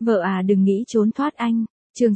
Vợ à đừng nghĩ trốn thoát anh. Chương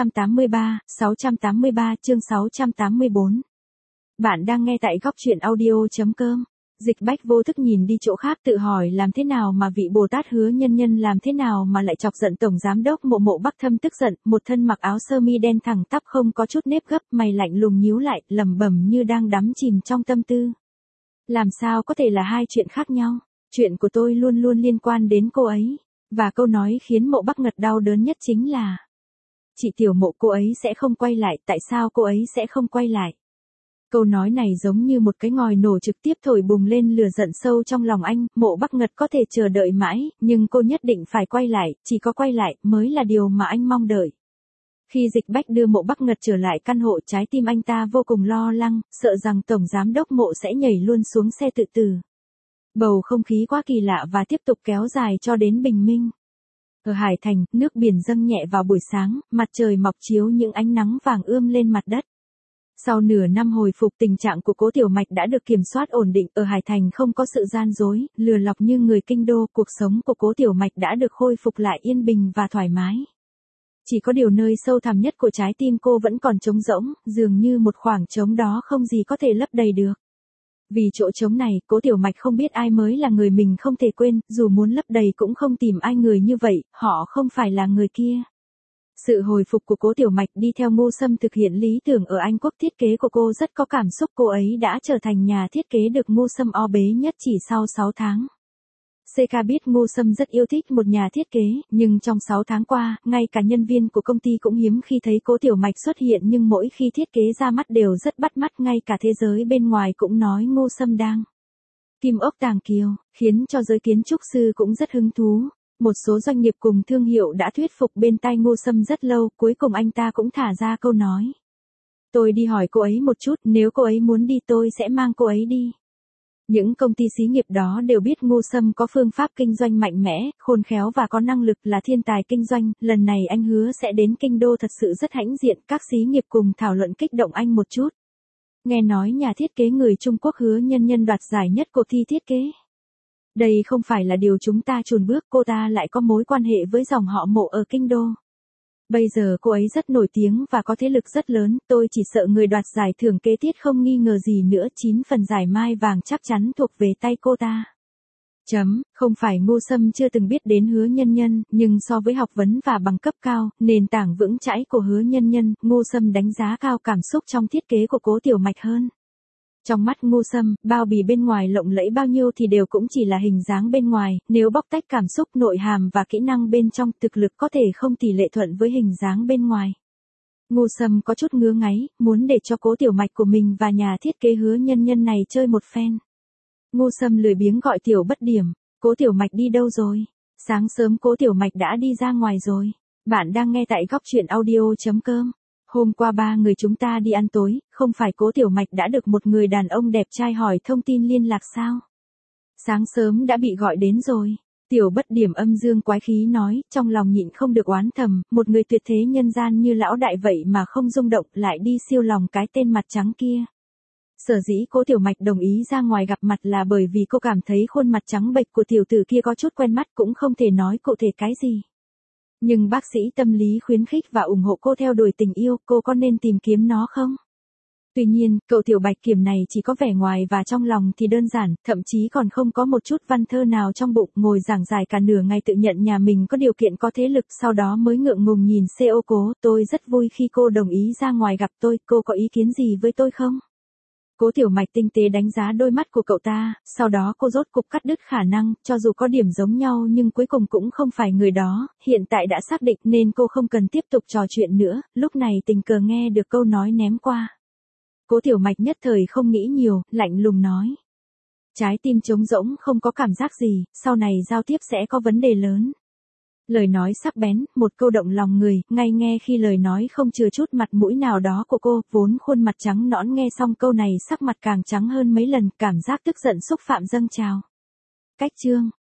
683 chương 684. Bạn đang nghe tại góc truyện audio.com. Dịch Bách vô thức nhìn đi chỗ khác tự hỏi làm thế nào mà vị Bồ Tát Hứa Nhân Nhân làm thế nào mà lại chọc giận Tổng Giám đốc Mộ Bắc Thâm tức giận, một thân mặc áo sơ mi đen thẳng tắp không có chút nếp gấp, mày lạnh lùng nhíu lại, lẩm bẩm như đang đắm chìm trong tâm tư. Làm sao có thể là hai chuyện khác nhau? Chuyện của tôi luôn luôn liên quan đến cô ấy. Và câu nói khiến Mộ Bắc Ngật đau đớn nhất chính là: chị Tiểu Mộ, cô ấy sẽ không quay lại, tại sao cô ấy sẽ không quay lại? Câu nói này giống như một cái ngòi nổ trực tiếp thổi bùng lên lửa giận sâu trong lòng anh. Mộ Bắc Ngật có thể chờ đợi mãi, nhưng cô nhất định phải quay lại, chỉ có quay lại mới là điều mà anh mong đợi. Khi Dịch Bách đưa Mộ Bắc Ngật trở lại căn hộ, trái tim anh ta vô cùng lo lắng, sợ rằng Tổng Giám đốc Mộ sẽ nhảy luôn xuống xe tự tử. Bầu không khí quá kỳ lạ và tiếp tục kéo dài cho đến bình minh. Ở Hải Thành, nước biển dâng nhẹ vào buổi sáng, mặt trời mọc chiếu những ánh nắng vàng ươm lên mặt đất. Sau nửa năm hồi phục, tình trạng của Cố Tiểu Mạch đã được kiểm soát ổn định, ở Hải Thành không có sự gian dối, lừa lọc như người kinh đô, cuộc sống của Cố Tiểu Mạch đã được khôi phục lại yên bình và thoải mái. Chỉ có điều nơi sâu thẳm nhất của trái tim cô vẫn còn trống rỗng, dường như một khoảng trống đó không gì có thể lấp đầy được. Vì chỗ trống này, Cố Tiểu Mạch không biết ai mới là người mình không thể quên, dù muốn lấp đầy cũng không tìm ai người như vậy, họ không phải là người kia. Sự hồi phục của Cố Tiểu Mạch đi theo Ngô Sâm thực hiện lý tưởng ở Anh Quốc, thiết kế của cô rất có cảm xúc, cô ấy đã trở thành nhà thiết kế được Ngô Sâm o bế nhất chỉ sau 6 tháng. CK biết Ngô Sâm rất yêu thích một nhà thiết kế, nhưng trong 6 tháng qua, ngay cả nhân viên của công ty cũng hiếm khi thấy Cố Tiểu Mạch xuất hiện, nhưng mỗi khi thiết kế ra mắt đều rất bắt mắt, ngay cả thế giới bên ngoài cũng nói Ngô Sâm đang kim ốc tàng kiều, khiến cho giới kiến trúc sư cũng rất hứng thú. Một số doanh nghiệp cùng thương hiệu đã thuyết phục bên tai Ngô Sâm rất lâu, cuối cùng anh ta cũng thả ra câu nói: tôi đi hỏi cô ấy một chút, nếu cô ấy muốn đi tôi sẽ mang cô ấy đi. Những công ty xí nghiệp đó đều biết Ngô Sâm có phương pháp kinh doanh mạnh mẽ, khôn khéo và có năng lực, là thiên tài kinh doanh, lần này anh hứa sẽ đến kinh đô thật sự rất hãnh diện, các xí nghiệp cùng thảo luận kích động anh một chút. Nghe nói nhà thiết kế người Trung Quốc Hứa Nhân Nhân đoạt giải nhất cuộc thi thiết kế. Đây không phải là điều chúng ta chùn bước, cô ta lại có mối quan hệ với dòng họ Mộ ở kinh đô. Bây giờ cô ấy rất nổi tiếng và có thế lực rất lớn, tôi chỉ sợ người đoạt giải thưởng kế tiếp không nghi ngờ gì nữa, 9 phần giải mai vàng chắc chắn thuộc về tay cô ta. Không phải Ngô Sâm chưa từng biết đến Hứa Nhân Nhân, nhưng so với học vấn và bằng cấp cao, nền tảng vững chãi của Hứa Nhân Nhân, Ngô Sâm đánh giá cao cảm xúc trong thiết kế của Cố Tiểu Mạch hơn. Trong mắt Ngô Sâm, bao bì bên ngoài lộng lẫy bao nhiêu thì đều cũng chỉ là hình dáng bên ngoài, nếu bóc tách cảm xúc, nội hàm và kỹ năng bên trong, thực lực có thể không tỷ lệ thuận với hình dáng bên ngoài. Ngô Sâm có chút ngứa ngáy, muốn để cho Cố Tiểu Mạch của mình và nhà thiết kế Hứa Nhân Nhân này chơi một phen. Ngô Sâm lười biếng gọi Tiểu Bất Điểm: Cố Tiểu Mạch đi đâu rồi? Sáng sớm Cố Tiểu Mạch đã đi ra ngoài rồi. Bạn đang nghe tại góc truyện audio.com. Hôm qua 3 người chúng ta đi ăn tối, không phải Cố Tiểu Mạch đã được một người đàn ông đẹp trai hỏi thông tin liên lạc sao? Sáng sớm đã bị gọi đến rồi. Tiểu Bất Điểm âm dương quái khí nói, trong lòng nhịn không được oán thầm, một người tuyệt thế nhân gian như lão đại vậy mà không rung động, lại đi siêu lòng cái tên mặt trắng kia. Sở dĩ Cố Tiểu Mạch đồng ý ra ngoài gặp mặt là bởi vì cô cảm thấy khuôn mặt trắng bệch của tiểu tử kia có chút quen mắt, cũng không thể nói cụ thể cái gì. Nhưng bác sĩ tâm lý khuyến khích và ủng hộ cô theo đuổi tình yêu, cô có nên tìm kiếm nó không? Tuy nhiên, cậu Tiểu Bạch Kiểm này chỉ có vẻ ngoài và trong lòng thì đơn giản, thậm chí còn không có một chút văn thơ nào trong bụng, ngồi giảng giải cả nửa ngày tự nhận nhà mình có điều kiện có thế lực, sau đó mới ngượng ngùng nhìn CO Cố, tôi rất vui khi cô đồng ý ra ngoài gặp tôi, cô có ý kiến gì với tôi không? Cố Tiểu Mạch tinh tế đánh giá đôi mắt của cậu ta, sau đó cô rốt cục cắt đứt khả năng, cho dù có điểm giống nhau nhưng cuối cùng cũng không phải người đó, hiện tại đã xác định nên cô không cần tiếp tục trò chuyện nữa, lúc này tình cờ nghe được câu nói ném qua. Cố Tiểu Mạch nhất thời không nghĩ nhiều, lạnh lùng nói. Trái tim trống rỗng không có cảm giác gì, sau này giao tiếp sẽ có vấn đề lớn. Lời nói sắc bén, một câu động lòng người, ngay nghe khi lời nói không chừa chút mặt mũi nào đó của cô, vốn khuôn mặt trắng nõn nghe xong câu này sắc mặt càng trắng hơn mấy lần, cảm giác tức giận xúc phạm dâng trào. Cách chương